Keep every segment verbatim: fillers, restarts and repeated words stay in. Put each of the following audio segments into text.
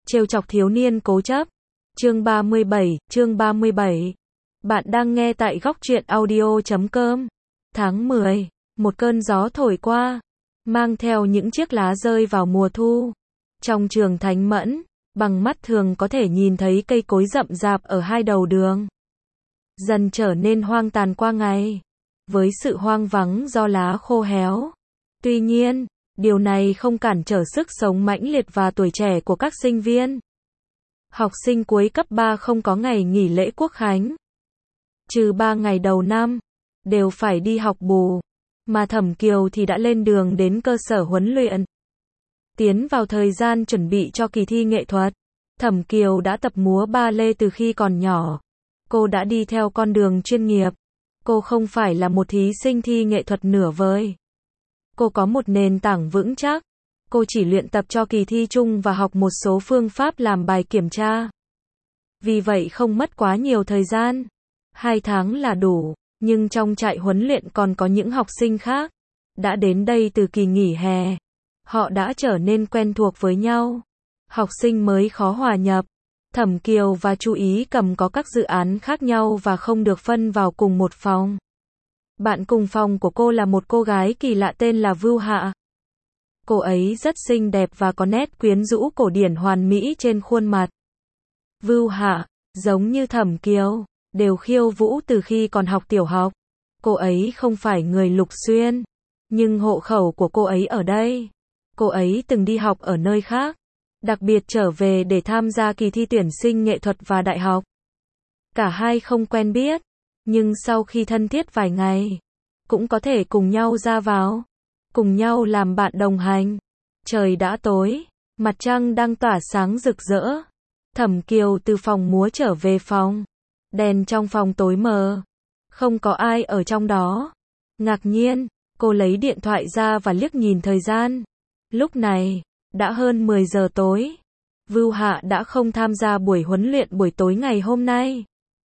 Trêu chọc thiếu niên cố chấp. Chương ba mươi bảy, chương ba mươi bảy. Bạn đang nghe tại góc truyện audio chấm com. Tháng mười, một cơn gió thổi qua, mang theo những chiếc lá rơi vào mùa thu. Trong trường Thánh Mẫn, bằng mắt thường có thể nhìn thấy cây cối rậm rạp ở hai đầu đường. Dần trở nên hoang tàn qua ngày, với sự hoang vắng do lá khô héo. Tuy nhiên, điều này không cản trở sức sống mãnh liệt và tuổi trẻ của các sinh viên. Học sinh cuối cấp ba không có ngày nghỉ lễ Quốc khánh. Trừ ba ngày đầu năm, đều phải đi học bù. Mà Thẩm Kiều thì đã lên đường đến cơ sở huấn luyện. Tiến vào thời gian chuẩn bị cho kỳ thi nghệ thuật, Thẩm Kiều đã tập múa ba lê từ khi còn nhỏ. Cô đã đi theo con đường chuyên nghiệp. Cô không phải là một thí sinh thi nghệ thuật nửa vời. Cô có một nền tảng vững chắc. Cô chỉ luyện tập cho kỳ thi chung và học một số phương pháp làm bài kiểm tra. Vì vậy không mất quá nhiều thời gian. Hai tháng là đủ. Nhưng trong trại huấn luyện còn có những học sinh khác. Đã đến đây từ kỳ nghỉ hè. Họ đã trở nên quen thuộc với nhau. Học sinh mới khó hòa nhập. Thẩm Kiều và Chu Ý Cầm có các dự án khác nhau và không được phân vào cùng một phòng. Bạn cùng phòng của cô là một cô gái kỳ lạ tên là Vưu Hạ. Cô ấy rất xinh đẹp và có nét quyến rũ cổ điển hoàn mỹ trên khuôn mặt. Vưu Hạ, giống như Thẩm Kiều, đều khiêu vũ từ khi còn học tiểu học. Cô ấy không phải người Lục Xuyên, nhưng hộ khẩu của cô ấy ở đây. Cô ấy từng đi học ở nơi khác, đặc biệt trở về để tham gia kỳ thi tuyển sinh nghệ thuật và đại học. Cả hai không quen biết, nhưng sau khi thân thiết vài ngày, cũng có thể cùng nhau ra vào, cùng nhau làm bạn đồng hành. Trời đã tối, mặt trăng đang tỏa sáng rực rỡ. Thẩm Kiều từ phòng múa trở về phòng. Đèn trong phòng tối mờ, không có ai ở trong đó. Ngạc nhiên, cô lấy điện thoại ra và liếc nhìn thời gian. Lúc này, đã hơn mười giờ tối. Vưu Hạ đã không tham gia buổi huấn luyện buổi tối ngày hôm nay.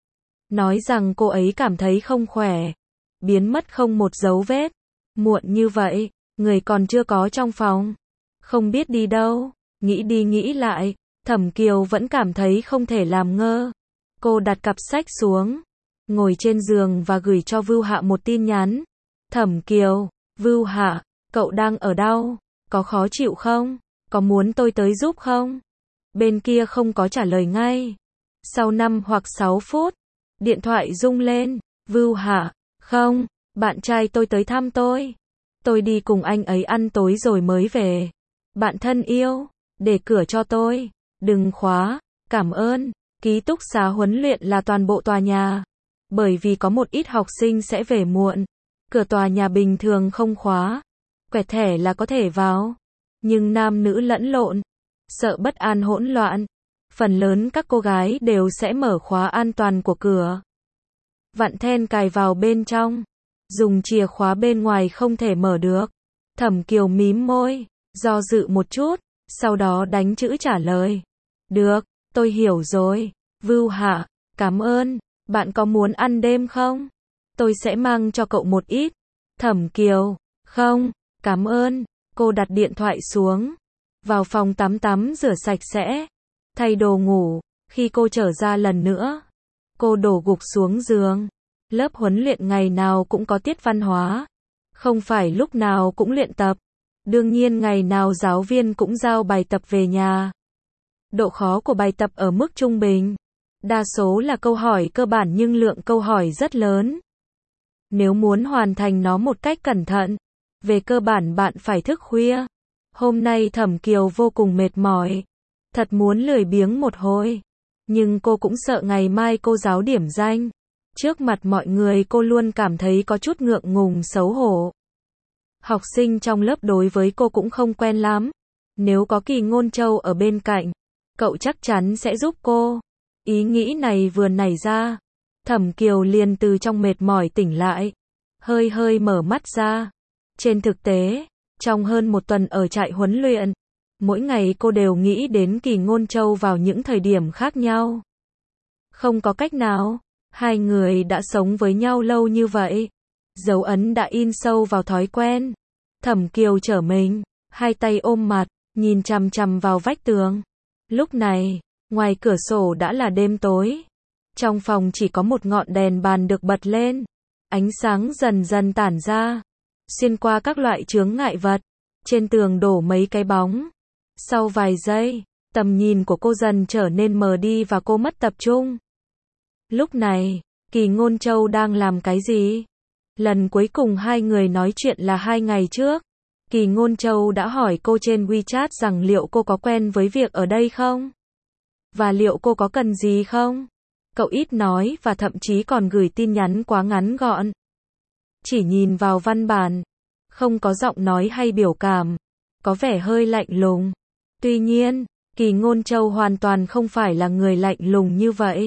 Nói rằng cô ấy cảm thấy không khỏe. Biến mất không một dấu vết. Muộn như vậy, người còn chưa có trong phòng. Không biết đi đâu. Nghĩ đi nghĩ lại, Thẩm Kiều vẫn cảm thấy không thể làm ngơ. Cô đặt cặp sách xuống, ngồi trên giường và gửi cho Vưu Hạ một tin nhắn. Thẩm Kiều, Vưu Hạ, cậu đang ở đâu? Có khó chịu không? Có muốn tôi tới giúp không? Bên kia không có trả lời ngay. Sau năm hoặc sáu phút, điện thoại rung lên. Vưu Hạ, không, bạn trai tôi tới thăm tôi. Tôi đi cùng anh ấy ăn tối rồi mới về. Bạn thân yêu, để cửa cho tôi. Đừng khóa, cảm ơn. Ký túc xá huấn luyện là toàn bộ tòa nhà. Bởi vì có một ít học sinh sẽ về muộn. Cửa tòa nhà bình thường không khóa. Quẹt thẻ là có thể vào. Nhưng nam nữ lẫn lộn. Sợ bất an hỗn loạn. Phần lớn các cô gái đều sẽ mở khóa an toàn của cửa. Vặn then cài vào bên trong. Dùng chìa khóa bên ngoài không thể mở được. Thẩm Kiều mím môi, do dự một chút, sau đó đánh chữ trả lời. Được, tôi hiểu rồi. Vưu Hạ, cảm ơn. Bạn có muốn ăn đêm không? Tôi sẽ mang cho cậu một ít. Thẩm Kiều, không, cảm ơn. Cô đặt điện thoại xuống. Vào phòng tắm tắm rửa sạch sẽ. Thay đồ ngủ. Khi cô trở ra lần nữa, cô đổ gục xuống giường. Lớp huấn luyện ngày nào cũng có tiết văn hóa. Không phải lúc nào cũng luyện tập. Đương nhiên ngày nào giáo viên cũng giao bài tập về nhà. Độ khó của bài tập ở mức trung bình. Đa số là câu hỏi cơ bản nhưng lượng câu hỏi rất lớn. Nếu muốn hoàn thành nó một cách cẩn thận, về cơ bản bạn phải thức khuya. Hôm nay Thẩm Kiều vô cùng mệt mỏi. Thật muốn lười biếng một hồi. Nhưng cô cũng sợ ngày mai cô giáo điểm danh. Trước mặt mọi người cô luôn cảm thấy có chút ngượng ngùng xấu hổ. Học sinh trong lớp đối với cô cũng không quen lắm. Nếu có Kỳ Ngôn Châu ở bên cạnh, cậu chắc chắn sẽ giúp cô. Ý nghĩ này vừa nảy ra, Thẩm Kiều liền từ trong mệt mỏi tỉnh lại. Hơi hơi mở mắt ra. Trên thực tế, trong hơn một tuần ở trại huấn luyện, mỗi ngày cô đều nghĩ đến Kỳ Ngôn Châu vào những thời điểm khác nhau. Không có cách nào, hai người đã sống với nhau lâu như vậy. Dấu ấn đã in sâu vào thói quen. Thẩm Kiều trở mình, hai tay ôm mặt, nhìn chằm chằm vào vách tường. Lúc này, ngoài cửa sổ đã là đêm tối. Trong phòng chỉ có một ngọn đèn bàn được bật lên. Ánh sáng dần dần tản ra, xuyên qua các loại chướng ngại vật. Trên tường đổ mấy cái bóng. Sau vài giây, tầm nhìn của cô dần trở nên mờ đi và cô mất tập trung. Lúc này, Kỳ Ngôn Châu đang làm cái gì? Lần cuối cùng hai người nói chuyện là hai ngày trước. Kỳ Ngôn Châu đã hỏi cô trên WeChat rằng liệu cô có quen với việc ở đây không? Và liệu cô có cần gì không? Cậu ít nói và thậm chí còn gửi tin nhắn quá ngắn gọn. Chỉ nhìn vào văn bản, không có giọng nói hay biểu cảm, có vẻ hơi lạnh lùng. Tuy nhiên, Kỳ Ngôn Châu hoàn toàn không phải là người lạnh lùng như vậy.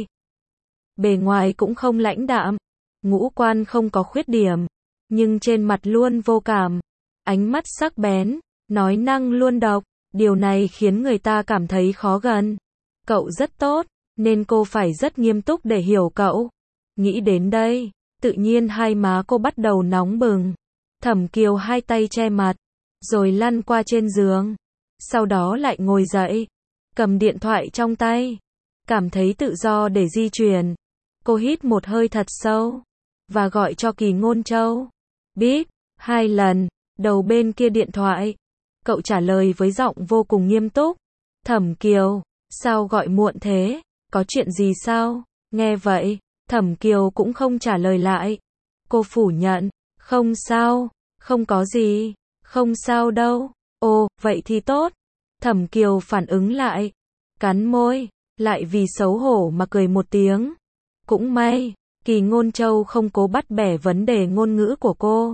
Bề ngoài cũng không lãnh đạm, ngũ quan không có khuyết điểm, nhưng trên mặt luôn vô cảm, ánh mắt sắc bén, nói năng luôn độc, điều này khiến người ta cảm thấy khó gần. Cậu rất tốt, nên cô phải rất nghiêm túc để hiểu cậu. Nghĩ đến đây, tự nhiên hai má cô bắt đầu nóng bừng. Thẩm Kiều hai tay che mặt, rồi lăn qua trên giường. Sau đó lại ngồi dậy, cầm điện thoại trong tay, cảm thấy tự do để di chuyển. Cô hít một hơi thật sâu, và gọi cho Kỳ Ngôn Châu. Bíp, hai lần, đầu bên kia điện thoại. Cậu trả lời với giọng vô cùng nghiêm túc. Thẩm Kiều, sao gọi muộn thế? Có chuyện gì sao? Nghe vậy, Thẩm Kiều cũng không trả lời lại. Cô phủ nhận, không sao, không có gì, không sao đâu. Ồ, vậy thì tốt. Thẩm Kiều phản ứng lại, cắn môi, lại vì xấu hổ mà cười một tiếng. Cũng may, Kỳ Ngôn Châu không cố bắt bẻ vấn đề ngôn ngữ của cô.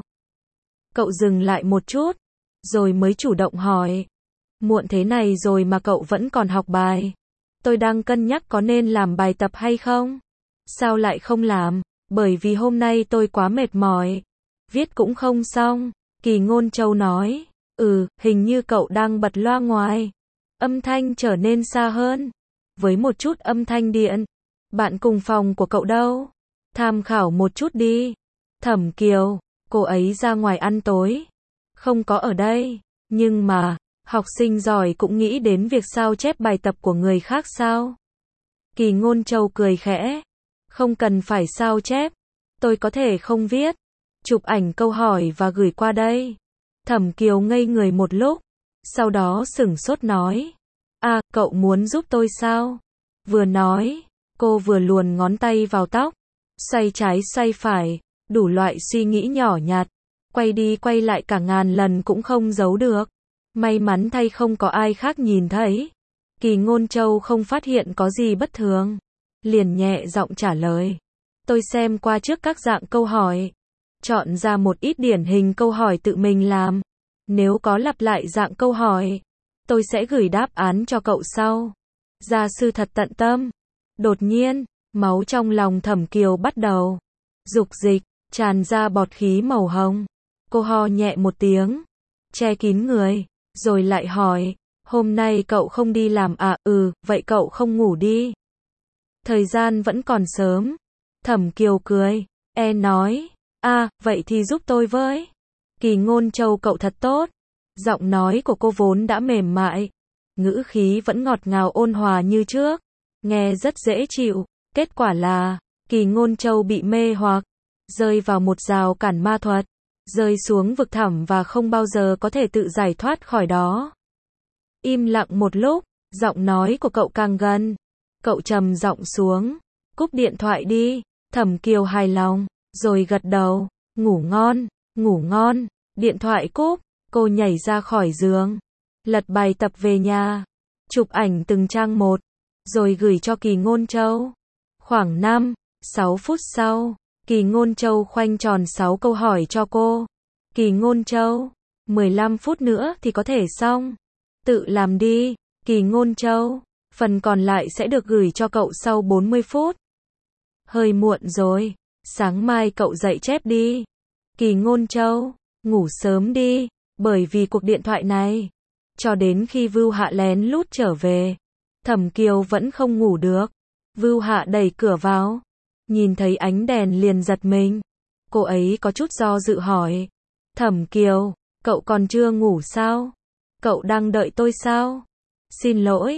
Cậu dừng lại một chút, rồi mới chủ động hỏi. Muộn thế này rồi mà cậu vẫn còn học bài. Tôi đang cân nhắc có nên làm bài tập hay không? Sao lại không làm? Bởi vì hôm nay tôi quá mệt mỏi. Viết cũng không xong. Kỳ Ngôn Châu nói. Ừ, hình như cậu đang bật loa ngoài. Âm thanh trở nên xa hơn. Với một chút âm thanh điện. Bạn cùng phòng của cậu đâu? Tham khảo một chút đi. Thẩm Kiều, cô ấy ra ngoài ăn tối. Không có ở đây. Nhưng mà, học sinh giỏi cũng nghĩ đến việc sao chép bài tập của người khác sao? Kỳ Ngôn Châu cười khẽ. Không cần phải sao chép. Tôi có thể không viết. Chụp ảnh câu hỏi và gửi qua đây. Thẩm Kiều ngây người một lúc. Sau đó sửng sốt nói. À, cậu muốn giúp tôi sao? Vừa nói, cô vừa luồn ngón tay vào tóc. Xoay trái xoay phải, đủ loại suy nghĩ nhỏ nhặt. Quay đi quay lại cả ngàn lần cũng không giấu được. May mắn thay không có ai khác nhìn thấy. Kỳ Ngôn Châu không phát hiện có gì bất thường. Liền nhẹ giọng trả lời. Tôi xem qua trước các dạng câu hỏi. Chọn ra một ít điển hình câu hỏi tự mình làm. Nếu có lặp lại dạng câu hỏi, tôi sẽ gửi đáp án cho cậu sau. Gia sư thật tận tâm. Đột nhiên, máu trong lòng Thẩm Kiều bắt đầu dục dịch, tràn ra bọt khí màu hồng. Cô ho nhẹ một tiếng, che kín người, rồi lại hỏi, hôm nay cậu không đi làm à? Ừ, vậy cậu không ngủ đi. Thời gian vẫn còn sớm. Thẩm Kiều cười, e nói, à, vậy thì giúp tôi với. Kỳ Ngôn Châu cậu thật tốt. Giọng nói của cô vốn đã mềm mại, ngữ khí vẫn ngọt ngào ôn hòa như trước, nghe rất dễ chịu. Kết quả là, Kỳ Ngôn Châu bị mê hoặc, rơi vào một rào cản ma thuật, rơi xuống vực thẳm và không bao giờ có thể tự giải thoát khỏi đó. Im lặng một lúc, giọng nói của cậu càng gần. Cậu trầm giọng xuống, cúp điện thoại đi. Thẩm Kiều hài lòng, rồi gật đầu, ngủ ngon, ngủ ngon. Điện thoại cúp, cô nhảy ra khỏi giường, lật bài tập về nhà, chụp ảnh từng trang một, rồi gửi cho Kỳ Ngôn Châu. Khoảng năm, sáu phút sau, Kỳ Ngôn Châu khoanh tròn sáu câu hỏi cho cô. Kỳ Ngôn Châu, mười lăm phút nữa thì có thể xong. Tự làm đi, Kỳ Ngôn Châu, phần còn lại sẽ được gửi cho cậu sau bốn mươi phút. Hơi muộn rồi, sáng mai cậu dậy chép đi. Kỳ Ngôn Châu, ngủ sớm đi, bởi vì cuộc điện thoại này. Cho đến khi Vưu Hạ lén lút trở về, Thẩm Kiều vẫn không ngủ được. Vưu Hạ đẩy cửa vào, nhìn thấy ánh đèn liền giật mình. Cô ấy có chút do dự hỏi, Thẩm Kiều, cậu còn chưa ngủ sao? Cậu đang đợi tôi sao? Xin lỗi,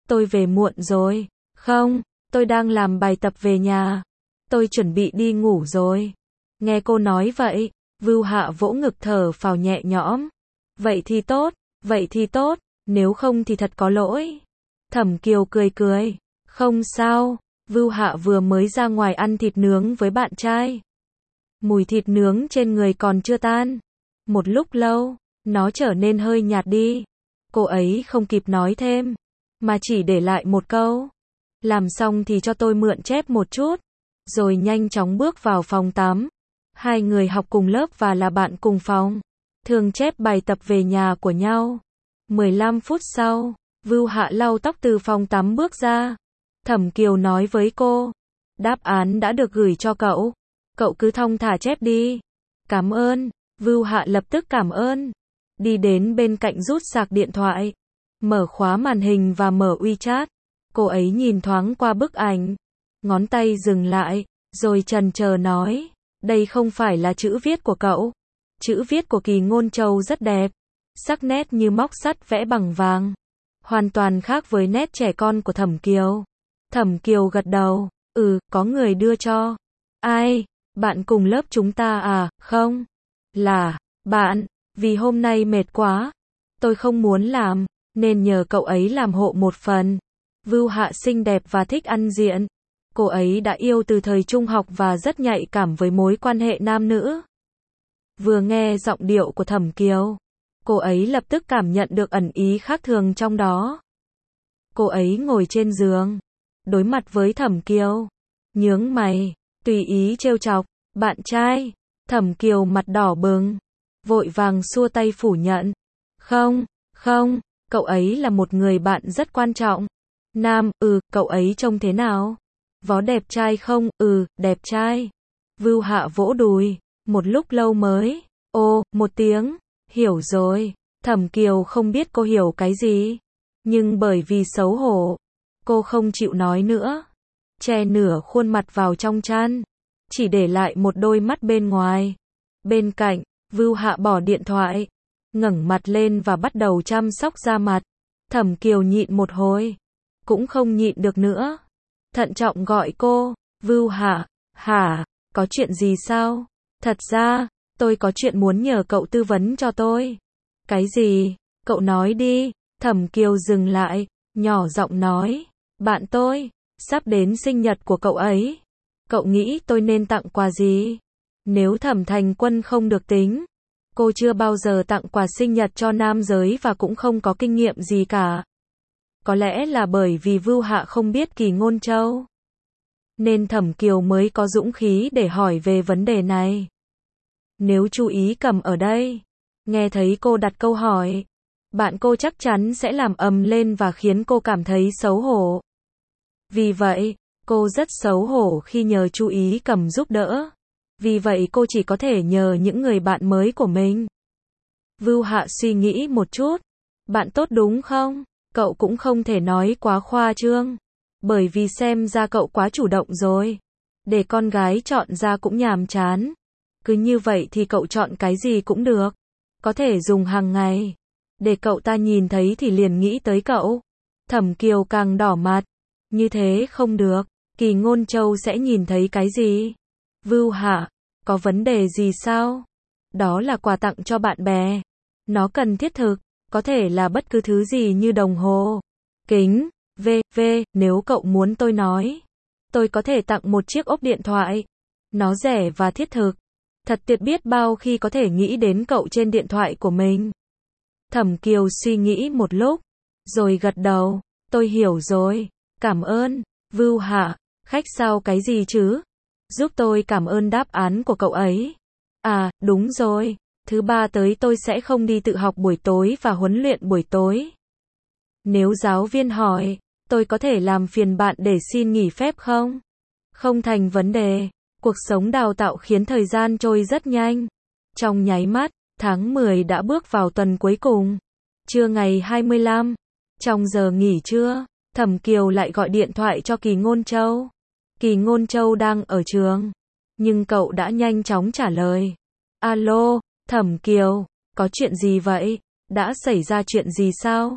tôi về muộn rồi. Không, tôi đang làm bài tập về nhà. Tôi chuẩn bị đi ngủ rồi. Nghe cô nói vậy, Vưu Hạ vỗ ngực thở phào nhẹ nhõm. Vậy thì tốt, vậy thì tốt, nếu không thì thật có lỗi. Thẩm Kiều cười cười. Không sao, Vưu Hạ vừa mới ra ngoài ăn thịt nướng với bạn trai. Mùi thịt nướng trên người còn chưa tan. Một lúc lâu, nó trở nên hơi nhạt đi. Cô ấy không kịp nói thêm, mà chỉ để lại một câu. Làm xong thì cho tôi mượn chép một chút. Rồi nhanh chóng bước vào phòng tắm. Hai người học cùng lớp và là bạn cùng phòng. Thường chép bài tập về nhà của nhau. mười lăm phút sau, Vưu Hạ lau tóc từ phòng tắm bước ra. Thẩm Kiều nói với cô. Đáp án đã được gửi cho cậu. Cậu cứ thong thả chép đi. Cảm ơn. Vưu Hạ lập tức cảm ơn. Đi đến bên cạnh rút sạc điện thoại. Mở khóa màn hình và mở WeChat. Cô ấy nhìn thoáng qua bức ảnh. Ngón tay dừng lại, rồi chần chờ nói. Đây không phải là chữ viết của cậu. Chữ viết của Kỳ Ngôn Châu rất đẹp. Sắc nét như móc sắt vẽ bằng vàng. Hoàn toàn khác với nét trẻ con của Thẩm Kiều. Thẩm Kiều gật đầu. Ừ, có người đưa cho. Ai? Bạn cùng lớp chúng ta à? Không. Là, bạn. Vì hôm nay mệt quá. Tôi không muốn làm, nên nhờ cậu ấy làm hộ một phần. Vưu Hạ xinh đẹp và thích ăn diện. Cô ấy đã yêu từ thời trung học và rất nhạy cảm với mối quan hệ nam nữ. Vừa nghe giọng điệu của Thẩm Kiều, cô ấy lập tức cảm nhận được ẩn ý khác thường trong đó. Cô ấy ngồi trên giường, đối mặt với Thẩm Kiều, nhướng mày, tùy ý trêu chọc. Bạn trai. Thẩm Kiều mặt đỏ bừng, vội vàng xua tay phủ nhận. Không, không, cậu ấy là một người bạn rất quan trọng. Nam, ừ, cậu ấy trông thế nào? Vó đẹp trai không? Ừ, đẹp trai. Vưu Hạ vỗ đùi, một lúc lâu mới, ô, một tiếng, hiểu rồi. Thẩm Kiều không biết cô hiểu cái gì, nhưng bởi vì xấu hổ, cô không chịu nói nữa. Che nửa khuôn mặt vào trong chăn, chỉ để lại một đôi mắt bên ngoài. Bên cạnh, Vưu Hạ bỏ điện thoại, ngẩng mặt lên và bắt đầu chăm sóc da mặt. Thẩm Kiều nhịn một hồi, cũng không nhịn được nữa. Thận trọng gọi cô. Vưu Hạ. Hả? Có chuyện gì sao? Thật ra, tôi có chuyện muốn nhờ cậu tư vấn cho tôi. Cái gì? Cậu nói đi. Thẩm Kiều dừng lại, nhỏ giọng nói. Bạn tôi, sắp đến sinh nhật của cậu ấy. Cậu nghĩ tôi nên tặng quà gì? Nếu Thẩm Thành Quân không được tính, cô chưa bao giờ tặng quà sinh nhật cho nam giới và cũng không có kinh nghiệm gì cả. Có lẽ là bởi vì Vưu Hạ không biết Kỳ Ngôn Châu, nên Thẩm Kiều mới có dũng khí để hỏi về vấn đề này. Nếu chú ý cầm ở đây, nghe thấy cô đặt câu hỏi, bạn cô chắc chắn sẽ làm ầm lên và khiến cô cảm thấy xấu hổ. Vì vậy, cô rất xấu hổ khi nhờ chú ý cầm giúp đỡ. Vì vậy cô chỉ có thể nhờ những người bạn mới của mình. Vưu Hạ suy nghĩ một chút. Bạn tốt đúng không? Cậu cũng không thể nói quá khoa trương. Bởi vì xem ra cậu quá chủ động rồi. Để con gái chọn ra cũng nhàm chán. Cứ như vậy thì cậu chọn cái gì cũng được. Có thể dùng hàng ngày. Để cậu ta nhìn thấy thì liền nghĩ tới cậu. Thẩm Kiều càng đỏ mặt. Như thế không được. Kỳ Ngôn Châu sẽ nhìn thấy cái gì? Vưu Hạ, có vấn đề gì sao? Đó là quà tặng cho bạn bè. Nó cần thiết thực, có thể là bất cứ thứ gì như đồng hồ, kính, vân vân, nếu cậu muốn tôi nói. Tôi có thể tặng một chiếc ốp điện thoại. Nó rẻ và thiết thực. Thật tuyệt biết bao khi có thể nghĩ đến cậu trên điện thoại của mình. Thẩm Kiều suy nghĩ một lúc, rồi gật đầu. Tôi hiểu rồi. Cảm ơn. Vưu Hạ, khách sao cái gì chứ? Giúp tôi cảm ơn đáp án của cậu ấy. À, đúng rồi. Thứ ba tới tôi sẽ không đi tự học buổi tối và huấn luyện buổi tối. Nếu giáo viên hỏi, tôi có thể làm phiền bạn để xin nghỉ phép không? Không thành vấn đề. Cuộc sống đào tạo khiến thời gian trôi rất nhanh. Trong nháy mắt, tháng mười đã bước vào tuần cuối cùng. Trưa ngày hai mươi lăm, trong giờ nghỉ trưa, Thẩm Kiều lại gọi điện thoại cho Kỳ Ngôn Châu. Kỳ Ngôn Châu đang ở trường, nhưng cậu đã nhanh chóng trả lời. Alo, Thẩm Kiều, có chuyện gì vậy? Đã xảy ra chuyện gì sao?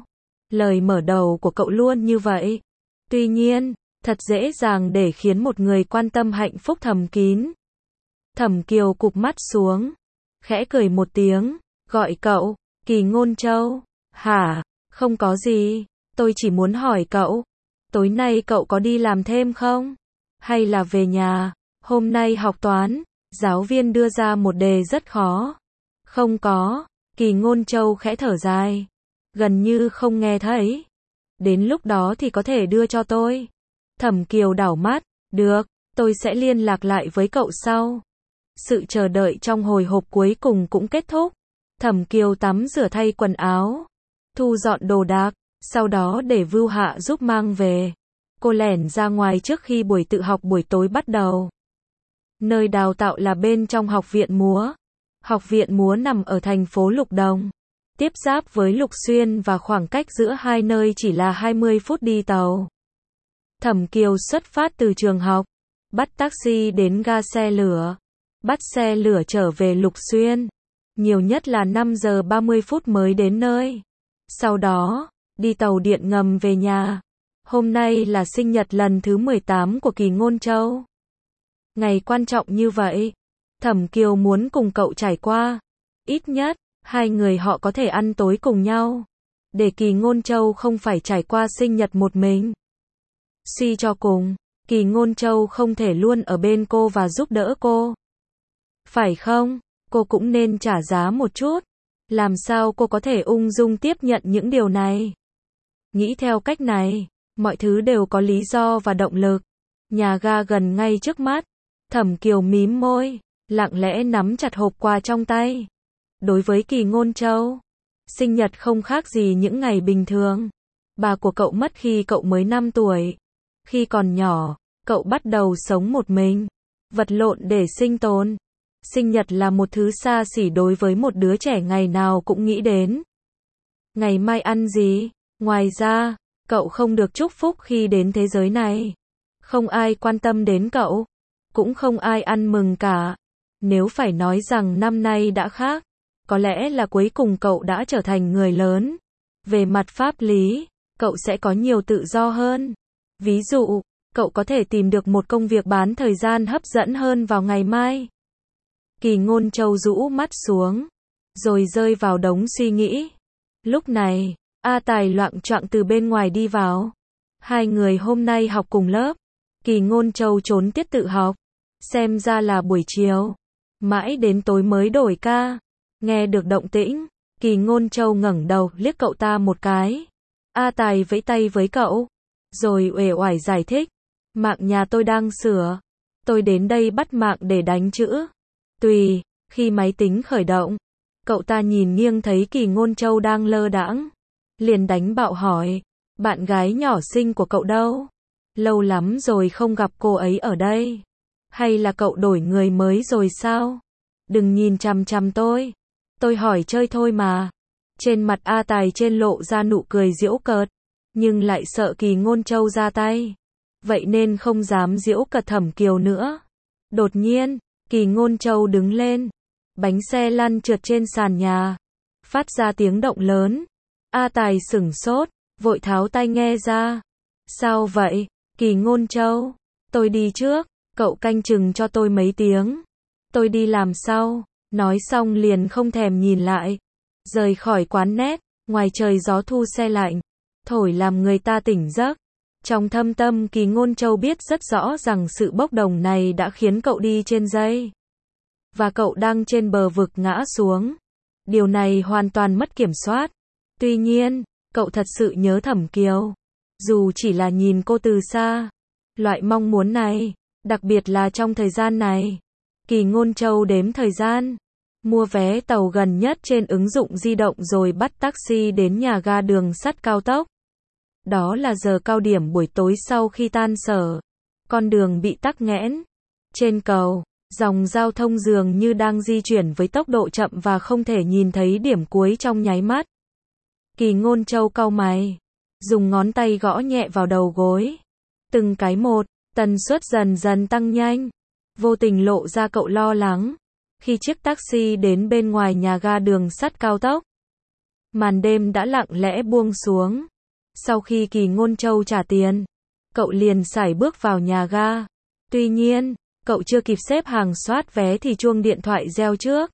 Lời mở đầu của cậu luôn như vậy. Tuy nhiên, thật dễ dàng để khiến một người quan tâm hạnh phúc thầm kín. Thẩm Kiều cụp mắt xuống, khẽ cười một tiếng, gọi cậu, Kỳ Ngôn Châu. Hả, không có gì, tôi chỉ muốn hỏi cậu, tối nay cậu có đi làm thêm không? Hay là về nhà? Hôm nay học toán, giáo viên đưa ra một đề rất khó. Không có, Kỳ Ngôn Châu khẽ thở dài, gần như không nghe thấy. Đến lúc đó thì có thể đưa cho tôi. Thẩm Kiều đảo mắt, được, tôi sẽ liên lạc lại với cậu sau. Sự chờ đợi trong hồi hộp cuối cùng cũng kết thúc. Thẩm Kiều tắm rửa thay quần áo, thu dọn đồ đạc, sau đó để Vưu Hạ giúp mang về. Cô lẻn ra ngoài trước khi buổi tự học buổi tối bắt đầu. Nơi đào tạo là bên trong học viện múa. Học viện múa nằm ở thành phố Lục Đồng, tiếp giáp với Lục Xuyên và khoảng cách giữa hai nơi chỉ là hai mươi phút đi tàu. Thẩm Kiều xuất phát từ trường học, bắt taxi đến ga xe lửa, bắt xe lửa trở về Lục Xuyên. Nhiều nhất là năm giờ ba mươi phút mới đến nơi. Sau đó, đi tàu điện ngầm về nhà. Hôm nay là sinh nhật lần thứ mười tám của Kỳ Ngôn Châu. Ngày quan trọng như vậy, Thẩm Kiều muốn cùng cậu trải qua. Ít nhất, hai người họ có thể ăn tối cùng nhau. Để Kỳ Ngôn Châu không phải trải qua sinh nhật một mình. Suy cho cùng, Kỳ Ngôn Châu không thể luôn ở bên cô và giúp đỡ cô. Phải không? Cô cũng nên trả giá một chút. Làm sao cô có thể ung dung tiếp nhận những điều này? Nghĩ theo cách này, mọi thứ đều có lý do và động lực. Nhà ga gần ngay trước mắt. Thẩm Kiều mím môi, lặng lẽ nắm chặt hộp quà trong tay. Đối với Kỳ Ngôn Châu, sinh nhật không khác gì những ngày bình thường. Bà của cậu mất khi cậu mới năm tuổi. Khi còn nhỏ, cậu bắt đầu sống một mình, vật lộn để sinh tồn. Sinh nhật là một thứ xa xỉ đối với một đứa trẻ ngày nào cũng nghĩ đến. Ngày mai ăn gì? Ngoài ra, cậu không được chúc phúc khi đến thế giới này. Không ai quan tâm đến cậu, cũng không ai ăn mừng cả. Nếu phải nói rằng năm nay đã khác, có lẽ là cuối cùng cậu đã trở thành người lớn. Về mặt pháp lý, cậu sẽ có nhiều tự do hơn. Ví dụ, cậu có thể tìm được một công việc bán thời gian hấp dẫn hơn vào ngày mai. Kỳ Ngôn Châu rũ mắt xuống, rồi rơi vào đống suy nghĩ. Lúc này, A Tài loạng choạng từ bên ngoài đi vào. Hai người hôm nay học cùng lớp. Kỳ Ngôn Châu trốn tiết tự học. Xem ra là buổi chiều. Mãi đến tối mới đổi ca. Nghe được động tĩnh, Kỳ Ngôn Châu ngẩng đầu liếc cậu ta một cái. A Tài vẫy tay với cậu, rồi uể oải giải thích. Mạng nhà tôi đang sửa. Tôi đến đây bắt mạng để đánh chữ. Tùy, khi máy tính khởi động, cậu ta nhìn nghiêng thấy Kỳ Ngôn Châu đang lơ đãng, liền đánh bạo hỏi, bạn gái nhỏ xinh của cậu đâu? Lâu lắm rồi không gặp cô ấy ở đây. Hay là cậu đổi người mới rồi sao? Đừng nhìn chằm chằm tôi. Tôi hỏi chơi thôi mà. Trên mặt A Tài trên lộ ra nụ cười giễu cợt, nhưng lại sợ Kỳ Ngôn Châu ra tay. Vậy nên không dám giễu cợt Thẩm Kiều nữa. Đột nhiên, Kỳ Ngôn Châu đứng lên. Bánh xe lăn trượt trên sàn nhà, phát ra tiếng động lớn. A Tài sửng sốt, vội tháo tai nghe ra. Sao vậy, Kỳ Ngôn Châu? Tôi đi trước, cậu canh chừng cho tôi mấy tiếng. Tôi đi làm sau. Nói xong liền không thèm nhìn lại. Rời khỏi quán net, ngoài trời gió thu se lạnh, thổi làm người ta tỉnh giấc. Trong thâm tâm Kỳ Ngôn Châu biết rất rõ rằng sự bốc đồng này đã khiến cậu đi trên dây. Và cậu đang trên bờ vực ngã xuống. Điều này hoàn toàn mất kiểm soát. Tuy nhiên, cậu thật sự nhớ Thẩm Kiều. Dù chỉ là nhìn cô từ xa. Loại mong muốn này, đặc biệt là trong thời gian này. Kỳ Ngôn Châu đếm thời gian, mua vé tàu gần nhất trên ứng dụng di động rồi bắt taxi đến nhà ga đường sắt cao tốc. Đó là giờ cao điểm buổi tối sau khi tan sở. Con đường bị tắc nghẽn. Trên cầu, dòng giao thông dường như đang di chuyển với tốc độ chậm và không thể nhìn thấy điểm cuối trong nháy mắt. Kỳ Ngôn Châu cau mày, dùng ngón tay gõ nhẹ vào đầu gối. Từng cái một, tần suất dần dần tăng nhanh. Vô tình lộ ra cậu lo lắng. Khi chiếc taxi đến bên ngoài nhà ga đường sắt cao tốc, màn đêm đã lặng lẽ buông xuống. Sau khi Kỳ Ngôn Châu trả tiền, cậu liền sải bước vào nhà ga. Tuy nhiên, cậu chưa kịp xếp hàng soát vé thì chuông điện thoại reo trước.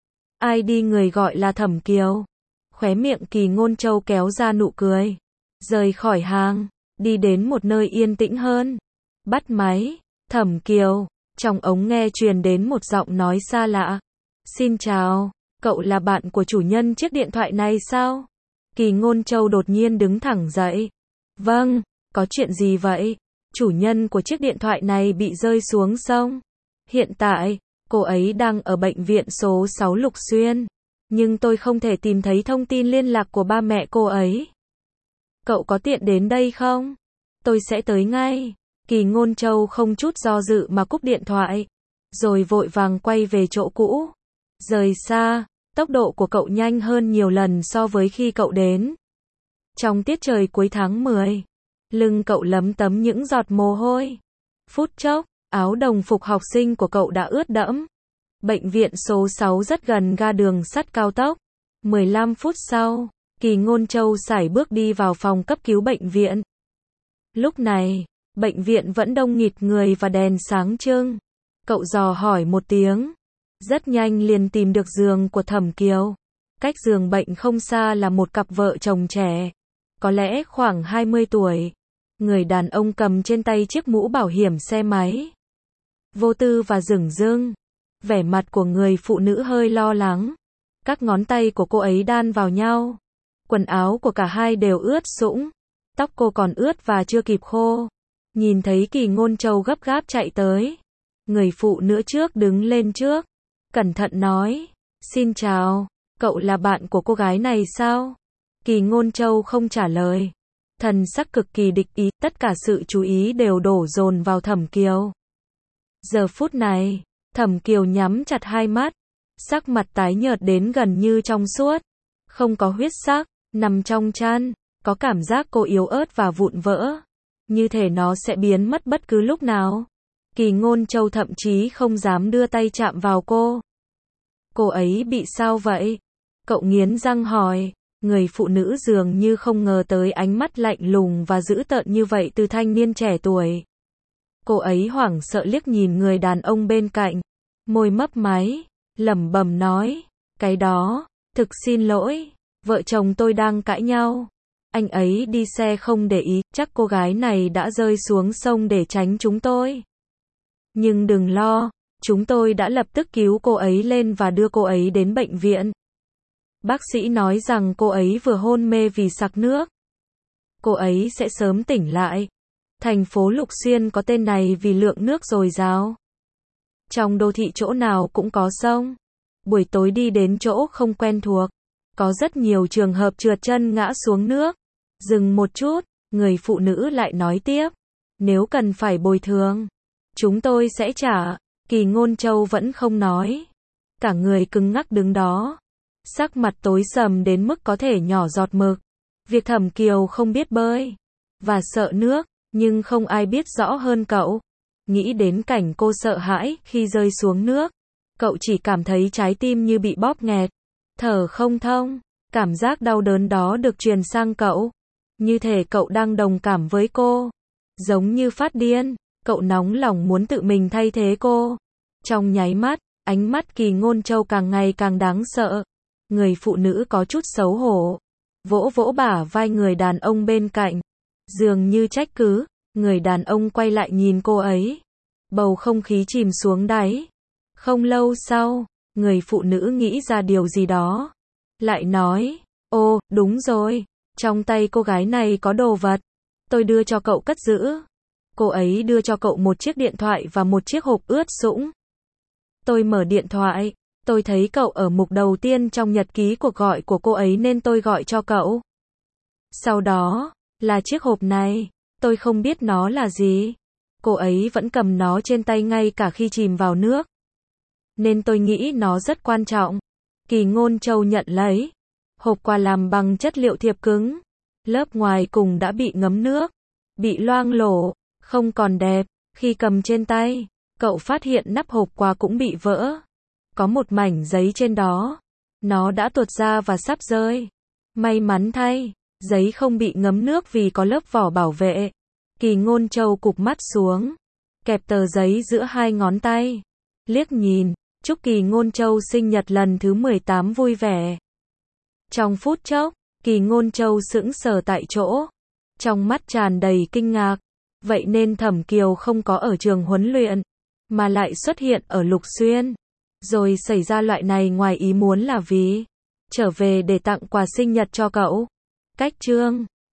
ai đi người gọi là Thẩm Kiều. Khóe miệng Kỳ Ngôn Châu kéo ra nụ cười. Rời khỏi hàng, đi đến một nơi yên tĩnh hơn. Bắt máy, Thẩm Kiều. Trong ống nghe truyền đến một giọng nói xa lạ. Xin chào, cậu là bạn của chủ nhân chiếc điện thoại này sao? Kỳ Ngôn Châu đột nhiên đứng thẳng dậy. Vâng, có chuyện gì vậy? Chủ nhân của chiếc điện thoại này bị rơi xuống sông. Hiện tại, cô ấy đang ở bệnh viện số sáu Lục Xuyên. Nhưng tôi không thể tìm thấy thông tin liên lạc của ba mẹ cô ấy. Cậu có tiện đến đây không? Tôi sẽ tới ngay. Kỳ Ngôn Châu không chút do dự mà cúp điện thoại. Rồi vội vàng quay về chỗ cũ. Rời xa, tốc độ của cậu nhanh hơn nhiều lần so với khi cậu đến. Trong tiết trời cuối tháng mười, lưng cậu lấm tấm những giọt mồ hôi. Phút chốc, áo đồng phục học sinh của cậu đã ướt đẫm. Bệnh viện số sáu rất gần ga đường sắt cao tốc. mười lăm phút sau, Kỳ Ngôn Châu sải bước đi vào phòng cấp cứu bệnh viện. Lúc này, bệnh viện vẫn đông nghịt người và đèn sáng trưng. Cậu dò hỏi một tiếng. Rất nhanh liền tìm được giường của Thẩm Kiều. Cách giường bệnh không xa là một cặp vợ chồng trẻ. Có lẽ khoảng hai mươi tuổi. Người đàn ông cầm trên tay chiếc mũ bảo hiểm xe máy. Vô tư và dửng dưng. Vẻ mặt của người phụ nữ hơi lo lắng. Các ngón tay của cô ấy đan vào nhau. Quần áo của cả hai đều ướt sũng. Tóc cô còn ướt và chưa kịp khô. Nhìn thấy Kỳ Ngôn Châu gấp gáp chạy tới. Người phụ nữ trước đứng lên trước. Cẩn thận nói. Xin chào, cậu là bạn của cô gái này sao? Kỳ Ngôn Châu không trả lời. Thần sắc cực kỳ địch ý, tất cả sự chú ý đều đổ dồn vào Thẩm Kiều. Giờ phút này, Thẩm Kiều nhắm chặt hai mắt. Sắc mặt tái nhợt đến gần như trong suốt. Không có huyết sắc, nằm trong chăn. Có cảm giác cô yếu ớt và vụn vỡ. Như thể nó sẽ biến mất bất cứ lúc nào. Kỳ Ngôn Châu thậm chí không dám đưa tay chạm vào cô. Cô ấy bị sao vậy? Cậu nghiến răng hỏi. Người phụ nữ dường như không ngờ tới ánh mắt lạnh lùng và dữ tợn như vậy từ thanh niên trẻ tuổi. Cô ấy hoảng sợ liếc nhìn người đàn ông bên cạnh. Môi mấp máy, lẩm bẩm nói. Cái đó, thực xin lỗi, vợ chồng tôi đang cãi nhau. Anh ấy đi xe không để ý, chắc cô gái này đã rơi xuống sông để tránh chúng tôi. Nhưng đừng lo, chúng tôi đã lập tức cứu cô ấy lên và đưa cô ấy đến bệnh viện. Bác sĩ nói rằng cô ấy vừa hôn mê vì sặc nước. Cô ấy sẽ sớm tỉnh lại. Thành phố Lục Xuyên có tên này vì lượng nước dồi dào. Trong đô thị chỗ nào cũng có sông. Buổi tối đi đến chỗ không quen thuộc. Có rất nhiều trường hợp trượt chân ngã xuống nước. Dừng một chút, người phụ nữ lại nói tiếp. Nếu cần phải bồi thường, chúng tôi sẽ trả. Kỳ Ngôn Châu vẫn không nói. Cả người cứng ngắc đứng đó. Sắc mặt tối sầm đến mức có thể nhỏ giọt mực. Việc Thẩm Kiều không biết bơi và sợ nước, nhưng không ai biết rõ hơn cậu. Nghĩ đến cảnh cô sợ hãi khi rơi xuống nước, cậu chỉ cảm thấy trái tim như bị bóp nghẹt, thở không thông. Cảm giác đau đớn đó được truyền sang cậu, như thể cậu đang đồng cảm với cô. Giống như phát điên, cậu nóng lòng muốn tự mình thay thế cô. Trong nháy mắt, ánh mắt Kỳ Ngôn Châu càng ngày càng đáng sợ. Người phụ nữ có chút xấu hổ, vỗ vỗ bả vai người đàn ông bên cạnh, dường như trách cứ. Người đàn ông quay lại nhìn cô ấy. Bầu không khí chìm xuống đáy. Không lâu sau, người phụ nữ nghĩ ra điều gì đó. Lại nói, ô, đúng rồi, trong tay cô gái này có đồ vật. Tôi đưa cho cậu cất giữ. Cô ấy đưa cho cậu một chiếc điện thoại và một chiếc hộp ướt sũng. Tôi mở điện thoại. Tôi thấy cậu ở mục đầu tiên trong nhật ký cuộc gọi của cô ấy nên tôi gọi cho cậu. Sau đó, là chiếc hộp này. Tôi không biết nó là gì. Cô ấy vẫn cầm nó trên tay ngay cả khi chìm vào nước. Nên tôi nghĩ nó rất quan trọng. Kỳ Ngôn Châu nhận lấy. Hộp quà làm bằng chất liệu thiệp cứng. Lớp ngoài cùng đã bị ngấm nước. Bị loang lổ. Không còn đẹp. Khi cầm trên tay, cậu phát hiện nắp hộp quà cũng bị vỡ. Có một mảnh giấy trên đó. Nó đã tuột ra và sắp rơi. May mắn thay, Giấy không bị ngấm nước vì có lớp vỏ bảo vệ. Kỳ Ngôn Châu cụp mắt xuống, kẹp tờ giấy giữa hai ngón tay, liếc nhìn, chúc Kỳ Ngôn Châu sinh nhật lần thứ mười tám vui vẻ. Trong phút chốc, Kỳ Ngôn Châu sững sờ tại chỗ, trong mắt tràn đầy kinh ngạc. Vậy nên Thẩm Kiều không có ở trường huấn luyện, mà lại xuất hiện ở Lục Xuyên. Rồi xảy ra loại này ngoài ý muốn là vì trở về để tặng quà sinh nhật cho cậu. Cách chương